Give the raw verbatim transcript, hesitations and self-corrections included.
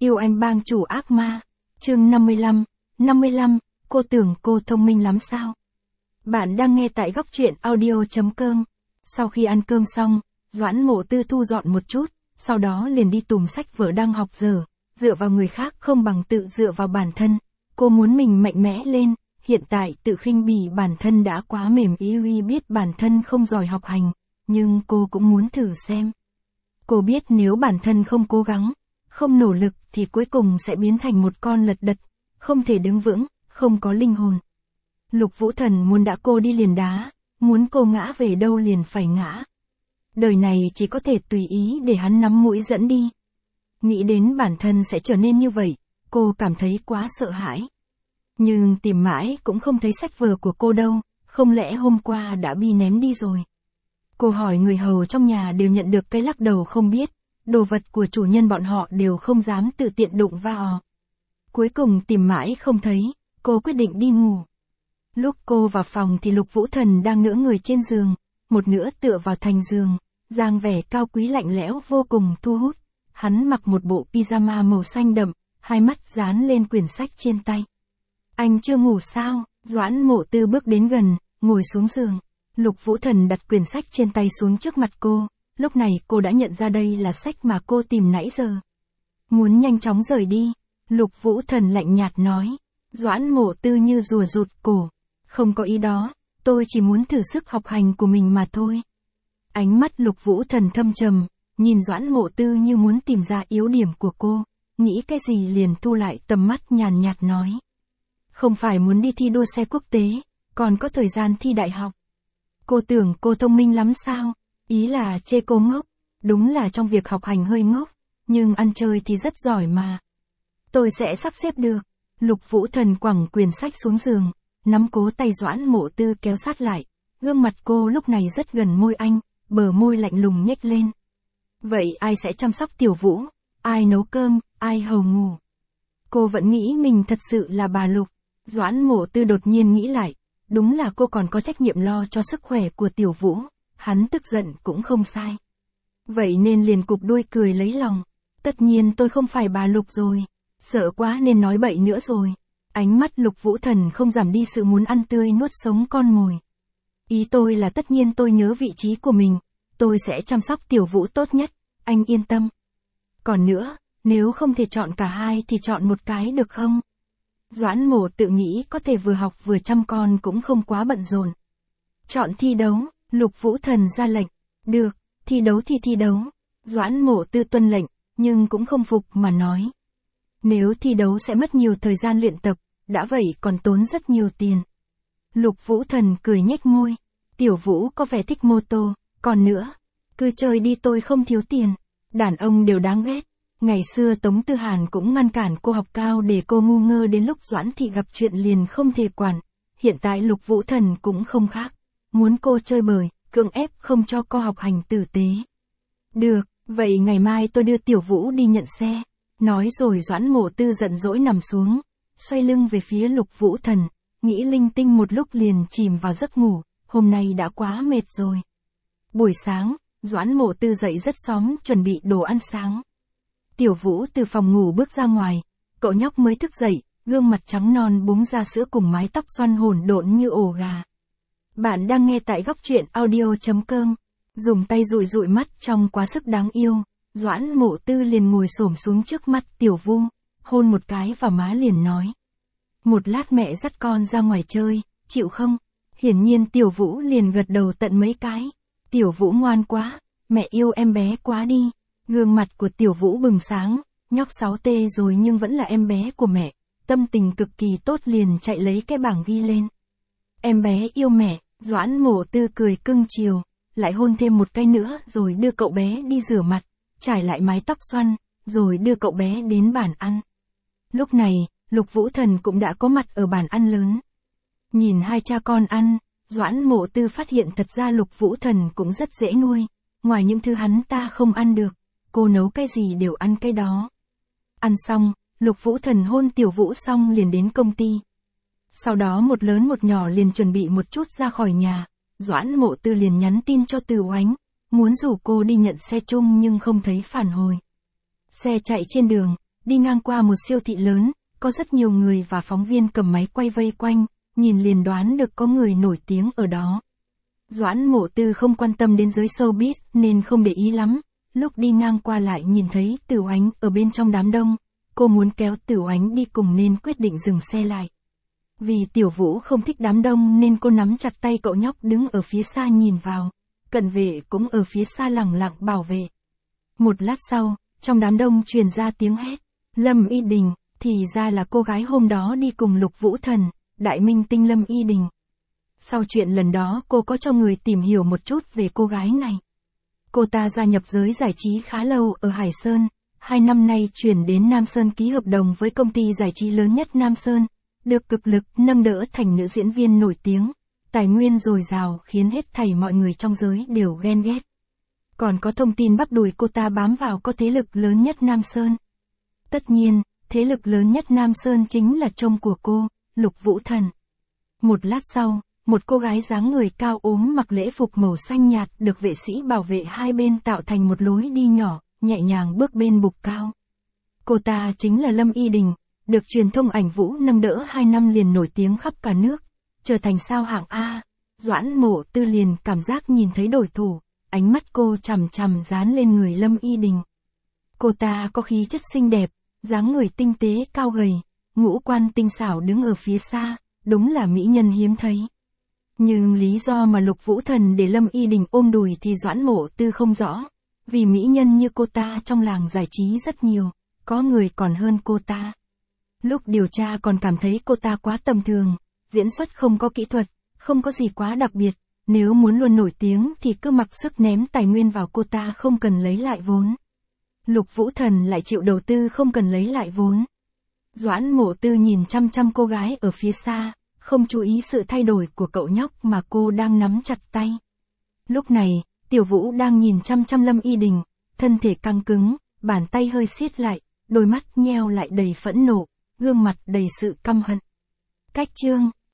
Yêu anh bang chủ ác ma. Chương năm mươi lăm. năm mươi lăm, cô tưởng cô thông minh lắm sao? Bạn đang nghe tại góc truyện audio chấm com. Sau khi ăn cơm xong, Doãn Mộ Tư thu dọn một chút, sau đó liền đi tùm sách vở đang học dở. Dựa vào người khác không bằng tự dựa vào bản thân. Cô muốn mình mạnh mẽ lên, hiện tại tự khinh bỉ bản thân đã quá mềm yếu, biết bản thân không giỏi học hành, nhưng cô cũng muốn thử xem. Cô biết nếu bản thân không cố gắng, không nỗ lực thì cuối cùng sẽ biến thành một con lật đật, không thể đứng vững, không có linh hồn. Lục Vũ Thần muốn đá cô đi liền đá, muốn cô ngã về đâu liền phải ngã. Đời này chỉ có thể tùy ý để hắn nắm mũi dẫn đi. Nghĩ đến bản thân sẽ trở nên như vậy, cô cảm thấy quá sợ hãi. Nhưng tìm mãi cũng không thấy sách vở của cô đâu, không lẽ hôm qua đã bị ném đi rồi. Cô hỏi người hầu trong nhà đều nhận được cái lắc đầu không biết, đồ vật của chủ nhân bọn họ đều không dám tự tiện đụng vào. Cuối cùng tìm mãi không thấy, cô quyết định đi ngủ. Lúc cô vào phòng thì Lục Vũ Thần đang nửa người trên giường, một nửa tựa vào thành giường, dáng vẻ cao quý lạnh lẽo vô cùng thu hút. Hắn mặc một bộ pyjama màu xanh đậm, hai mắt dán lên quyển sách trên tay. Anh chưa ngủ sao? Doãn Mộ Tư bước đến gần, ngồi xuống giường. Lục Vũ Thần đặt quyển sách trên tay xuống trước mặt cô, lúc này cô đã nhận ra đây là sách mà cô tìm nãy giờ. Muốn nhanh chóng rời đi, Lục Vũ Thần lạnh nhạt nói. Doãn Mộ Tư như rùa rụt cổ. Không có ý đó, tôi chỉ muốn thử sức học hành của mình mà thôi. Ánh mắt Lục Vũ Thần thâm trầm, nhìn Doãn Mộ Tư như muốn tìm ra yếu điểm của cô, nghĩ cái gì liền thu lại tầm mắt nhàn nhạt nói. Không phải muốn đi thi đua xe quốc tế, còn có thời gian thi đại học. Cô tưởng cô thông minh lắm sao? Ý là chê cô ngốc. Đúng là trong việc học hành hơi ngốc, nhưng ăn chơi thì rất giỏi mà. Tôi sẽ sắp xếp được. Lục Vũ Thần quẳng quyển sách xuống giường, nắm cố tay Doãn Mộ Tư kéo sát lại. Gương mặt cô lúc này rất gần môi anh, bờ môi lạnh lùng nhếch lên. Vậy ai sẽ chăm sóc Tiểu Vũ? Ai nấu cơm, ai hầu ngủ? Cô vẫn nghĩ mình thật sự là bà Lục. Doãn Mộ Tư đột nhiên nghĩ lại, đúng là cô còn có trách nhiệm lo cho sức khỏe của Tiểu Vũ. Hắn tức giận cũng không sai. Vậy nên liền cụp đuôi cười lấy lòng. Tất nhiên tôi không phải bà Lục rồi. Sợ quá nên nói bậy nữa rồi. Ánh mắt Lục Vũ Thần không giảm đi sự muốn ăn tươi nuốt sống con mồi. Ý tôi là tất nhiên tôi nhớ vị trí của mình. Tôi sẽ chăm sóc Tiểu Vũ tốt nhất, anh yên tâm. Còn nữa, nếu không thể chọn cả hai thì chọn một cái được không? Doãn Mộ tự nghĩ có thể vừa học vừa chăm con cũng không quá bận rộn. Chọn thi đấu, Lục Vũ Thần ra lệnh. Được, thi đấu thì thi đấu. Doãn Mộ Tư tuân lệnh, nhưng cũng không phục mà nói. Nếu thi đấu sẽ mất nhiều thời gian luyện tập, đã vậy còn tốn rất nhiều tiền. Lục Vũ Thần cười nhếch môi. Tiểu Vũ có vẻ thích mô tô, còn nữa, cứ chơi đi tôi không thiếu tiền. Đàn ông đều đáng ghét. Ngày xưa Tống Tư Hàn cũng ngăn cản cô học cao để cô ngu ngơ đến lúc Doãn Thị gặp chuyện liền không thể quản. Hiện tại Lục Vũ Thần cũng không khác. Muốn cô chơi bời, cưỡng ép không cho cô học hành tử tế. Được, vậy ngày mai tôi đưa Tiểu Vũ đi nhận xe. Nói rồi Doãn Mộ Tư giận dỗi nằm xuống, xoay lưng về phía Lục Vũ Thần, nghĩ linh tinh một lúc liền chìm vào giấc ngủ, hôm nay đã quá mệt rồi. Buổi sáng, Doãn Mộ Tư dậy rất sớm chuẩn bị đồ ăn sáng. Tiểu Vũ từ phòng ngủ bước ra ngoài, cậu nhóc mới thức dậy, gương mặt trắng non búng ra sữa cùng mái tóc xoăn hỗn độn như ổ gà. Bạn đang nghe tại góc truyện audio chấm com. Dùng tay dụi dụi mắt trong quá sức đáng yêu, Doãn Mộ Tư liền ngồi xổm xuống trước mắt Tiểu Vũ, hôn một cái vào má liền nói. Một lát mẹ dắt con ra ngoài chơi, chịu không? Hiển nhiên Tiểu Vũ liền gật đầu tận mấy cái. Tiểu Vũ ngoan quá, mẹ yêu em bé quá đi. Gương mặt của Tiểu Vũ bừng sáng, nhóc sáu tê rồi nhưng vẫn là em bé của mẹ. Tâm tình cực kỳ tốt liền chạy lấy cái bảng ghi lên. Em bé yêu mẹ, Doãn Mộ Tư cười cưng chiều, lại hôn thêm một cái nữa rồi đưa cậu bé đi rửa mặt, trải lại mái tóc xoăn, rồi đưa cậu bé đến bàn ăn. Lúc này, Lục Vũ Thần cũng đã có mặt ở bàn ăn lớn. Nhìn hai cha con ăn, Doãn Mộ Tư phát hiện thật ra Lục Vũ Thần cũng rất dễ nuôi, ngoài những thứ hắn ta không ăn được, cô nấu cái gì đều ăn cái đó. Ăn xong, Lục Vũ Thần hôn Tiểu Vũ xong liền đến công ty. Sau đó một lớn một nhỏ liền chuẩn bị một chút ra khỏi nhà, Doãn Mộ Tư liền nhắn tin cho Từ Oánh, muốn rủ cô đi nhận xe chung nhưng không thấy phản hồi. Xe chạy trên đường, đi ngang qua một siêu thị lớn, có rất nhiều người và phóng viên cầm máy quay vây quanh, nhìn liền đoán được có người nổi tiếng ở đó. Doãn Mộ Tư không quan tâm đến giới showbiz nên không để ý lắm, lúc đi ngang qua lại nhìn thấy Tử Oánh ở bên trong đám đông, cô muốn kéo Tử Oánh đi cùng nên quyết định dừng xe lại. Vì Tiểu Vũ không thích đám đông nên cô nắm chặt tay cậu nhóc đứng ở phía xa nhìn vào, cận vệ cũng ở phía xa lẳng lặng bảo vệ. Một lát sau, trong đám đông truyền ra tiếng hét, Lâm Y Đình, thì ra là cô gái hôm đó đi cùng Lục Vũ Thần, đại minh tinh Lâm Y Đình. Sau chuyện lần đó cô có cho người tìm hiểu một chút về cô gái này. Cô ta gia nhập giới giải trí khá lâu ở Hải Sơn, hai năm nay chuyển đến Nam Sơn ký hợp đồng với công ty giải trí lớn nhất Nam Sơn, được cực lực nâng đỡ thành nữ diễn viên nổi tiếng, tài nguyên dồi dào khiến hết thảy mọi người trong giới đều ghen ghét. Còn có thông tin bắt đuổi cô ta bám vào có thế lực lớn nhất Nam Sơn. Tất nhiên, thế lực lớn nhất Nam Sơn chính là chồng của cô, Lục Vũ Thần. Một lát sau, một cô gái dáng người cao ốm mặc lễ phục màu xanh nhạt được vệ sĩ bảo vệ hai bên tạo thành một lối đi nhỏ, nhẹ nhàng bước bên bục cao. Cô ta chính là Lâm Y Đình, được truyền thông ảnh Vũ nâng đỡ hai năm liền nổi tiếng khắp cả nước, trở thành sao hạng A. Doãn Mộ Tư liền cảm giác nhìn thấy đổi thủ, ánh mắt cô chằm chằm dán lên người Lâm Y Đình. Cô ta có khí chất xinh đẹp, dáng người tinh tế cao gầy, ngũ quan tinh xảo đứng ở phía xa, đúng là mỹ nhân hiếm thấy. Nhưng lý do mà Lục Vũ Thần để Lâm Y Đình ôm đùi thì Doãn Mộ Tư không rõ, vì mỹ nhân như cô ta trong làng giải trí rất nhiều, có người còn hơn cô ta. Lúc điều tra còn cảm thấy cô ta quá tầm thường, diễn xuất không có kỹ thuật, không có gì quá đặc biệt, nếu muốn luôn nổi tiếng thì cứ mặc sức ném tài nguyên vào cô ta không cần lấy lại vốn. Lục Vũ Thần lại chịu đầu tư không cần lấy lại vốn. Doãn Mộ Tư nhìn chăm chăm cô gái ở phía xa, không chú ý sự thay đổi của cậu nhóc mà cô đang nắm chặt tay. Lúc này, Tiểu Vũ đang nhìn chăm chăm Lâm Y Đình, thân thể căng cứng, bàn tay hơi siết lại, đôi mắt nheo lại đầy phẫn nộ, gương mặt đầy sự căm hận. Cách chương